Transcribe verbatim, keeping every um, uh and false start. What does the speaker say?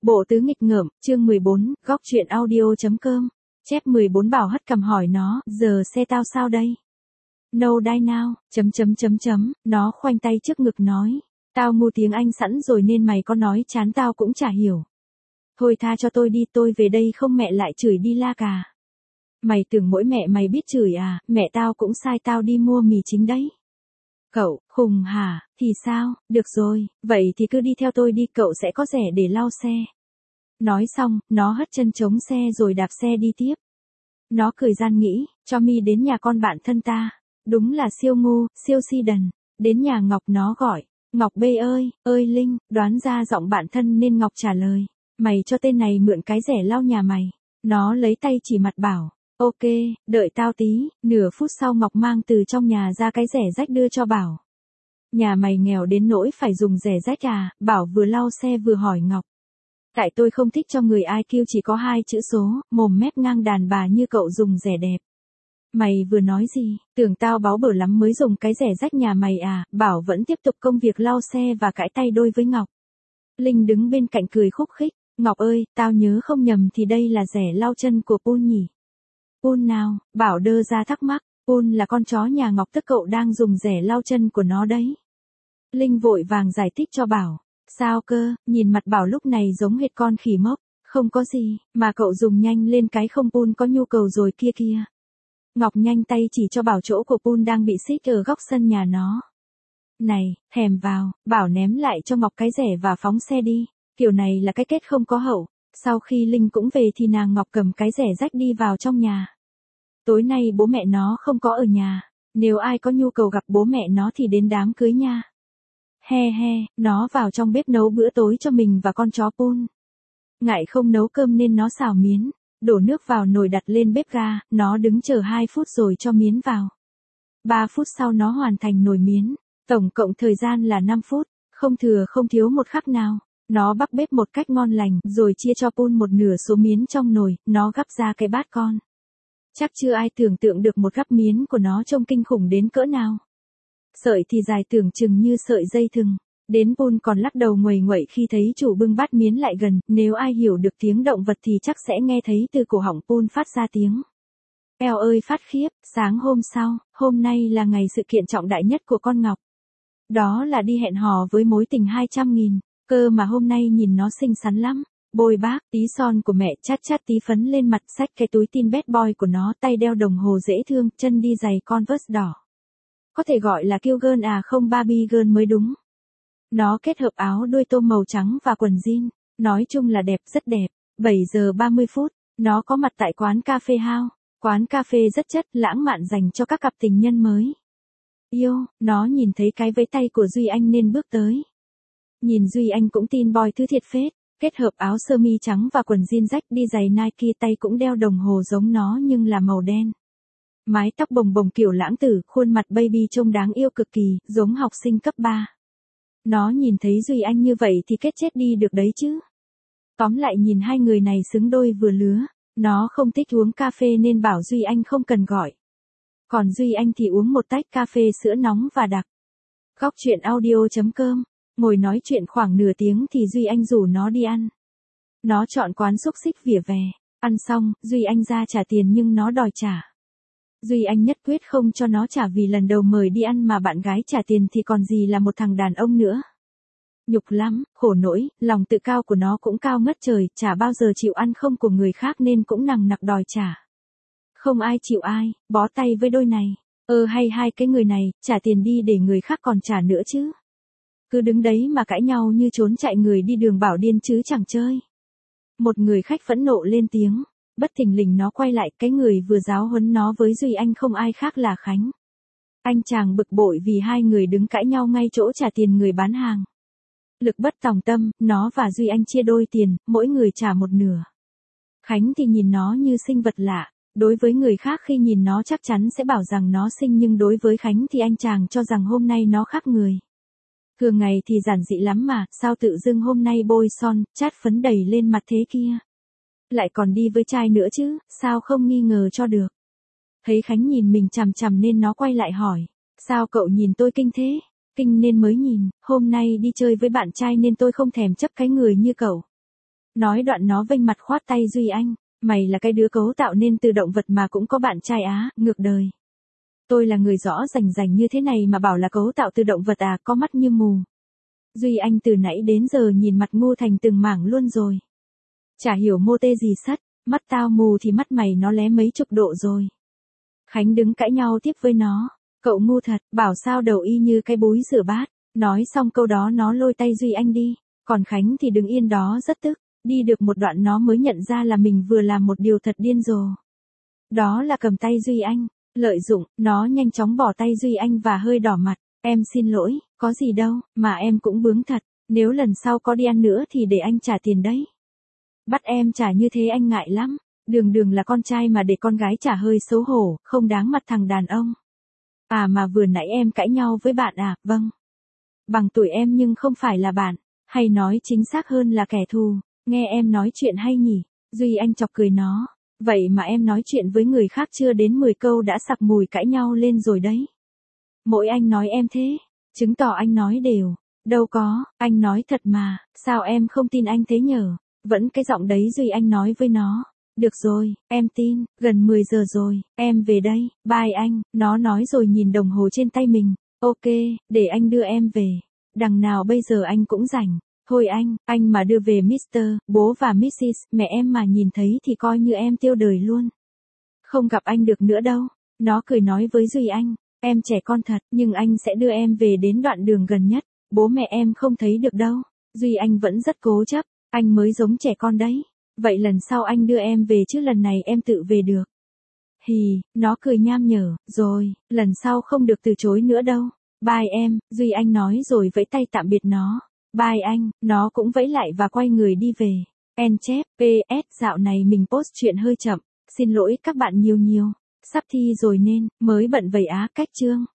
Bộ tứ nghịch ngợm, chương mười bốn, góc truyện audio.com. Chép mười bốn Bảo hất cằm hỏi nó, giờ xe tao sao đây? No die now, chấm chấm chấm chấm, nó khoanh tay trước ngực nói. Tao ngu tiếng Anh sẵn rồi nên mày có nói chán tao cũng chả hiểu. Thôi tha cho tôi đi, tôi về đây không mẹ lại chửi đi la cà. Mày tưởng mỗi mẹ mày biết chửi à, mẹ tao cũng sai tao đi mua mì chính đấy. Cậu, khùng hả, thì sao, được rồi, vậy thì cứ đi theo tôi đi, cậu sẽ có rẻ để lau xe. Nói xong, nó hất chân chống xe rồi đạp xe đi tiếp. Nó cười gian nghĩ, cho mi đến nhà con bạn thân ta. Đúng là siêu ngu, siêu si đần. Đến nhà Ngọc nó gọi, Ngọc bê ơi, ơi Linh, đoán ra giọng bạn thân nên Ngọc trả lời. Mày cho tên này mượn cái rẻ lau nhà mày. Nó lấy tay chỉ mặt bảo, ok, đợi tao tí. Nửa phút sau Ngọc mang từ trong nhà ra cái rẻ rách đưa cho Bảo. Nhà mày nghèo đến nỗi phải dùng rẻ rách à? Bảo vừa lau xe vừa hỏi Ngọc. Tại tôi không thích cho người i kiu chỉ có hai chữ số, mồm mép ngang đàn bà như cậu dùng rẻ đẹp. Mày vừa nói gì, tưởng tao báo bở lắm mới dùng cái rẻ rách nhà mày à? Bảo vẫn tiếp tục công việc lau xe và cãi tay đôi với Ngọc. Linh đứng bên cạnh cười khúc khích, Ngọc ơi, tao nhớ không nhầm thì đây là rẻ lau chân của Pun nhỉ? Pun nào? Bảo đơ ra thắc mắc, Pun là con chó nhà Ngọc tức cậu đang dùng rẻ lau chân của nó đấy. Linh vội vàng giải thích cho Bảo. Sao cơ, nhìn mặt Bảo lúc này giống hệt con khỉ mốc, không có gì, mà cậu dùng nhanh lên cái không Pun có nhu cầu rồi kia kia. Ngọc nhanh tay chỉ cho Bảo chỗ của Pun đang bị xích ở góc sân nhà nó. Này, thèm vào, Bảo ném lại cho Ngọc cái rẻ và phóng xe đi, kiểu này là cái kết không có hậu. Sau khi Linh cũng về thì nàng Ngọc cầm cái rẻ rách đi vào trong nhà. Tối nay bố mẹ nó không có ở nhà, nếu ai có nhu cầu gặp bố mẹ nó thì đến đám cưới nha. He he, nó vào trong bếp nấu bữa tối cho mình và con chó Pun. Ngại không nấu cơm nên nó xào miến, đổ nước vào nồi đặt lên bếp ga, nó đứng chờ hai phút rồi cho miến vào. ba phút sau nó hoàn thành nồi miến, tổng cộng thời gian là năm phút, không thừa không thiếu một khắc nào. Nó bắc bếp một cách ngon lành rồi chia cho Pun một nửa số miến trong nồi, nó gắp ra cái bát con. Chắc chưa ai tưởng tượng được một gắp miến của nó trông kinh khủng đến cỡ nào. Sợi thì dài tưởng chừng như sợi dây thừng. Đến Pun còn lắc đầu nguầy nguậy khi thấy chủ bưng bát miến lại gần, nếu ai hiểu được tiếng động vật thì chắc sẽ nghe thấy từ cổ họng Pun phát ra tiếng. Eo ơi phát khiếp, sáng hôm sau, hôm nay là ngày sự kiện trọng đại nhất của con Ngọc. Đó là đi hẹn hò với mối tình hai trăm nghìn, cơ mà hôm nay nhìn nó xinh xắn lắm. Bôi bác, tí son của mẹ chát chát tí phấn lên mặt, xách cái túi tin bad boy của nó, tay đeo đồng hồ dễ thương, chân đi giày Converse đỏ. Có thể gọi là kill girl à không Barbie girl mới đúng. Nó kết hợp áo đuôi tôm màu trắng và quần jean, nói chung là đẹp rất đẹp. bảy giờ ba mươi phút, nó có mặt tại quán cà phê House, quán cà phê rất chất lãng mạn dành cho các cặp tình nhân mới. Yêu, nó nhìn thấy cái vẫy tay của Duy Anh nên bước tới. Nhìn Duy Anh cũng tin boy thứ thiệt phết, kết hợp áo sơ mi trắng và quần jean rách đi giày Nike, tay cũng đeo đồng hồ giống nó nhưng là màu đen. Mái tóc bồng bồng kiểu lãng tử, khuôn mặt baby trông đáng yêu cực kỳ, giống học sinh cấp ba. Nó nhìn thấy Duy Anh như vậy thì kết chết đi được đấy chứ. Tóm lại nhìn hai người này xứng đôi vừa lứa, nó không thích uống cà phê nên bảo Duy Anh không cần gọi. Còn Duy Anh thì uống một tách cà phê sữa nóng và đặc. Góc truyện audio.com, ngồi nói chuyện khoảng nửa tiếng thì Duy Anh rủ nó đi ăn. Nó chọn quán xúc xích vỉa hè, ăn xong, Duy Anh ra trả tiền nhưng nó đòi trả. Duy Anh nhất quyết không cho nó trả vì lần đầu mời đi ăn mà bạn gái trả tiền thì còn gì là một thằng đàn ông nữa. Nhục lắm, khổ nỗi, lòng tự cao của nó cũng cao ngất trời, chả bao giờ chịu ăn không của người khác nên cũng nằng nặc đòi trả. Không ai chịu ai, bó tay với đôi này. Ơ hay hai cái người này, trả tiền đi để người khác còn trả nữa chứ. Cứ đứng đấy mà cãi nhau như trốn chạy người đi đường bảo điên chứ chẳng chơi. Một người khách phẫn nộ lên tiếng. Bất thình lình nó quay lại, cái người vừa giáo huấn nó với Duy Anh không ai khác là Khánh. Anh chàng bực bội vì hai người đứng cãi nhau ngay chỗ trả tiền người bán hàng. Lực bất tòng tâm, nó và Duy Anh chia đôi tiền, mỗi người trả một nửa. Khánh thì nhìn nó như sinh vật lạ, đối với người khác khi nhìn nó chắc chắn sẽ bảo rằng nó xinh nhưng đối với Khánh thì anh chàng cho rằng hôm nay nó khác người. Thường ngày thì giản dị lắm mà, sao tự dưng hôm nay bôi son, chát phấn đầy lên mặt thế kia. Lại còn đi với trai nữa chứ, sao không nghi ngờ cho được. Thấy Khánh nhìn mình chằm chằm nên nó quay lại hỏi. Sao cậu nhìn tôi kinh thế? Kinh nên mới nhìn, hôm nay đi chơi với bạn trai nên tôi không thèm chấp cái người như cậu. Nói đoạn nó vênh mặt khoát tay Duy Anh. Mày là cái đứa cấu tạo nên từ động vật mà cũng có bạn trai á, ngược đời. Tôi là người rõ rành rành như thế này mà bảo là cấu tạo từ động vật à, có mắt như mù. Duy Anh từ nãy đến giờ nhìn mặt ngu thành từng mảng luôn rồi. Chả hiểu mô tê gì sất, mắt tao mù thì mắt mày nó lé mấy chục độ rồi. Khánh đứng cãi nhau tiếp với nó. Cậu ngu thật, bảo sao đầu y như cái búi rửa bát. Nói xong câu đó nó lôi tay Duy Anh đi. Còn Khánh thì đứng yên đó rất tức. Đi được một đoạn nó mới nhận ra là mình vừa làm một điều thật điên rồ. Đó là cầm tay Duy Anh. Lợi dụng, nó nhanh chóng bỏ tay Duy Anh và hơi đỏ mặt. Em xin lỗi, có gì đâu, mà em cũng bướng thật. Nếu lần sau có đi ăn nữa thì để anh trả tiền đấy. Bắt em trả như thế anh ngại lắm. Đường đường là con trai mà để con gái trả hơi xấu hổ, không đáng mặt thằng đàn ông. À mà vừa nãy em cãi nhau với bạn à, vâng. Bằng tuổi em nhưng không phải là bạn, hay nói chính xác hơn là kẻ thù. Nghe em nói chuyện hay nhỉ? Duy Anh chọc cười nó. Vậy mà em nói chuyện với người khác chưa đến mười câu đã sặc mùi cãi nhau lên rồi đấy. Mỗi anh nói em thế, chứng tỏ anh nói đều. Đâu có, anh nói thật mà, sao em không tin anh thế nhở? Vẫn cái giọng đấy Duy Anh nói với nó. Được rồi, em tin, gần mười giờ rồi, em về đây, bye anh, nó nói rồi nhìn đồng hồ trên tay mình. Ok, để anh đưa em về. Đằng nào bây giờ anh cũng rảnh. Thôi anh, anh mà đưa về mít tơ, bố và mít xít, mẹ em mà nhìn thấy thì coi như em tiêu đời luôn. Không gặp anh được nữa đâu. Nó cười nói với Duy Anh, em trẻ con thật, nhưng anh sẽ đưa em về đến đoạn đường gần nhất. Bố mẹ em không thấy được đâu. Duy Anh vẫn rất cố chấp, anh mới giống trẻ con đấy. Vậy lần sau anh đưa em về chứ lần này em tự về được. Hì, nó cười nham nhở, rồi, lần sau không được từ chối nữa đâu. Bye em, Duy Anh nói rồi vẫy tay tạm biệt nó. Bye anh, nó cũng vẫy lại và quay người đi về. En chép, pê ét dạo này mình post chuyện hơi chậm. Xin lỗi các bạn nhiều nhiều. Sắp thi rồi nên, mới bận vậy á, cách chương.